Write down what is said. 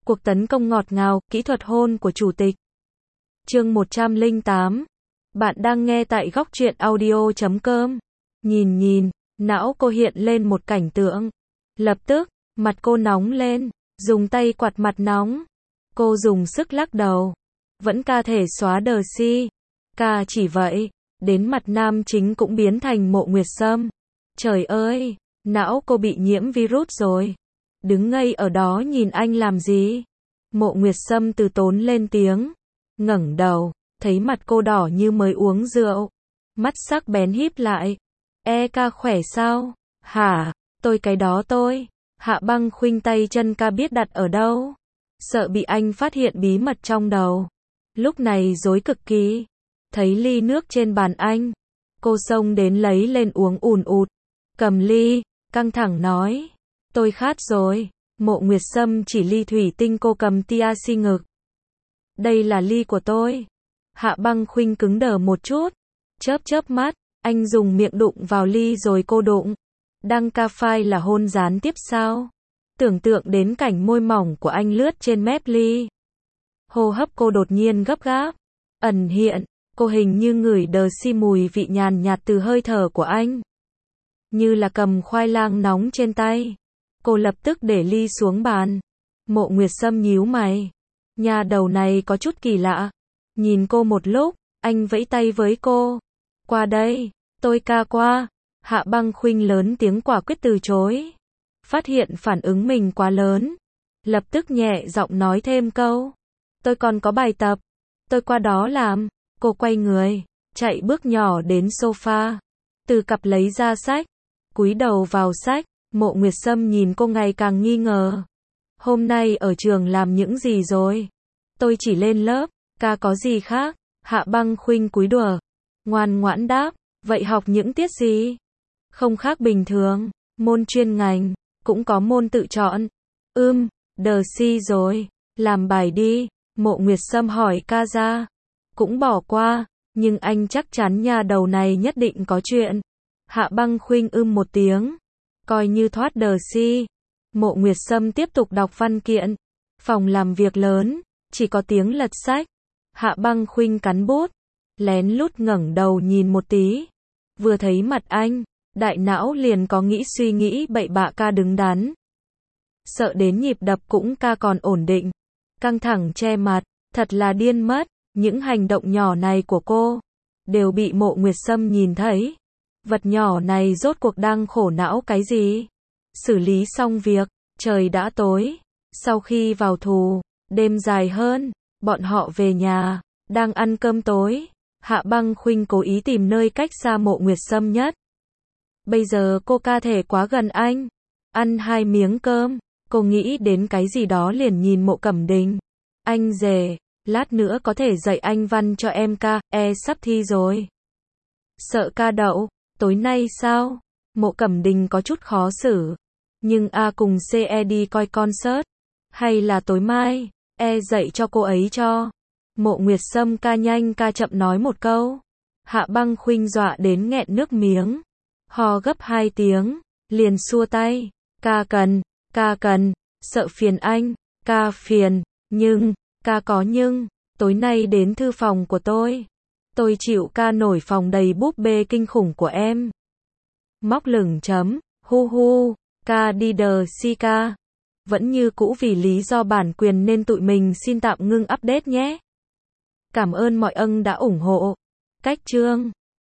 Cuộc tấn công ngọt ngào, kỹ thuật hôn của chủ tịch. Chương 108. Bạn đang nghe tại góc truyện audio.com. Nhìn, não cô hiện lên một cảnh tượng. Lập tức, mặt cô nóng lên, dùng tay quạt mặt nóng. Cô dùng sức lắc đầu. Vẫn ca thể xóa đờ si. Ca chỉ vậy, đến mặt nam chính cũng biến thành Mộ Nguyệt Sâm. Trời ơi, não cô bị nhiễm virus rồi. Đứng ngây ở đó nhìn anh làm gì? Mộ Nguyệt Sâm từ tốn lên tiếng. Ngẩng đầu, thấy mặt cô đỏ như mới uống rượu. Mắt sắc bén híp lại. Ca khỏe sao? Hả? Tôi cái đó tôi. Hạ Băng Khuynh tay chân ca biết đặt ở đâu. Sợ bị anh phát hiện bí mật trong đầu. Lúc này rối cực kỳ. Thấy ly nước trên bàn anh. Cô xông đến lấy lên uống ùn ụt. Cầm ly, căng thẳng nói. Tôi khát rồi. Mộ Nguyệt Sâm chỉ ly thủy tinh cô cầm tia si ngực. Đây là ly của tôi. Hạ Băng Khuynh cứng đờ một chút. Chớp mắt, anh dùng miệng đụng vào ly rồi cô đụng. Đăng ca phai là hôn gián tiếp sao? Tưởng tượng đến cảnh môi mỏng của anh lướt trên mép ly. Hô hấp cô đột nhiên gấp gáp. Ẩn hiện, cô hình như ngửi đờ si mùi vị nhàn nhạt từ hơi thở của anh. Như là cầm khoai lang nóng trên tay. Cô lập tức để ly xuống bàn. Mộ Nguyệt Sâm nhíu mày. Nhà đầu này có chút kỳ lạ. Nhìn cô một lúc, anh vẫy tay với cô. Qua đây, tôi ca qua. Hạ Băng Khuynh lớn tiếng quả quyết từ chối. Phát hiện phản ứng mình quá lớn. Lập tức nhẹ giọng nói thêm câu. Tôi còn có bài tập. Tôi qua đó làm. Cô quay người, chạy bước nhỏ đến sofa. Từ cặp lấy ra sách. Cúi đầu vào sách. Mộ Nguyệt Sâm nhìn cô ngày càng nghi ngờ. Hôm nay ở trường làm những gì rồi? Tôi chỉ lên lớp, ca có gì khác? Hạ Băng Khuynh cúi đùa. Ngoan ngoãn đáp, vậy học những tiết gì? Không khác bình thường, môn chuyên ngành, cũng có môn tự chọn. Đờ si rồi, làm bài đi. Mộ Nguyệt Sâm hỏi ca ra. Cũng bỏ qua, nhưng anh chắc chắn nhà đầu này nhất định có chuyện. Hạ Băng Khuynh một tiếng. Coi như thoát đờ si. Mộ Nguyệt Sâm tiếp tục đọc văn kiện. Phòng làm việc lớn, chỉ có tiếng lật sách. Hạ Băng Khuynh cắn bút, lén lút ngẩng đầu nhìn một tí. Vừa thấy mặt anh, đại não liền có suy nghĩ bậy bạ ca đứng đắn. Sợ đến nhịp đập cũng ca còn ổn định. Căng thẳng che mặt, thật là điên mất. Những hành động nhỏ này của cô, đều bị Mộ Nguyệt Sâm nhìn thấy. Vật nhỏ này rốt cuộc đang khổ não cái gì? Xử lý xong việc, trời đã tối. Sau khi vào thù, đêm dài hơn, bọn họ về nhà, đang ăn cơm tối. Hạ Băng Khuynh cố ý tìm nơi cách xa Mộ Nguyệt Sâm nhất. Bây giờ cô ca thể quá gần anh. Ăn 2 miếng cơm, cô nghĩ đến cái gì đó liền nhìn Mộ Cẩm Đình. Anh rể, lát nữa có thể dạy anh văn cho em ca, sắp thi rồi. Sợ ca đậu. Tối nay sao? Mộ Cẩm Đình có chút khó xử. Nhưng cùng CE đi coi concert. Hay là tối mai, dạy cho cô ấy cho. Mộ Nguyệt Sâm ca nhanh ca chậm nói một câu. Hạ Băng Khuynh dọa đến nghẹn nước miếng. Ho gấp 2 tiếng, liền xua tay. Ca cần, sợ phiền anh, ca phiền, nhưng, ca có nhưng, tối nay đến thư phòng của tôi. Tôi chịu ca nổi phòng đầy búp bê kinh khủng của em. Móc lửng chấm, hu, ca đi đờ si ca. Vẫn như cũ vì lý do bản quyền nên tụi mình xin tạm ngưng update nhé. Cảm ơn mọi ân đã ủng hộ. Cách chương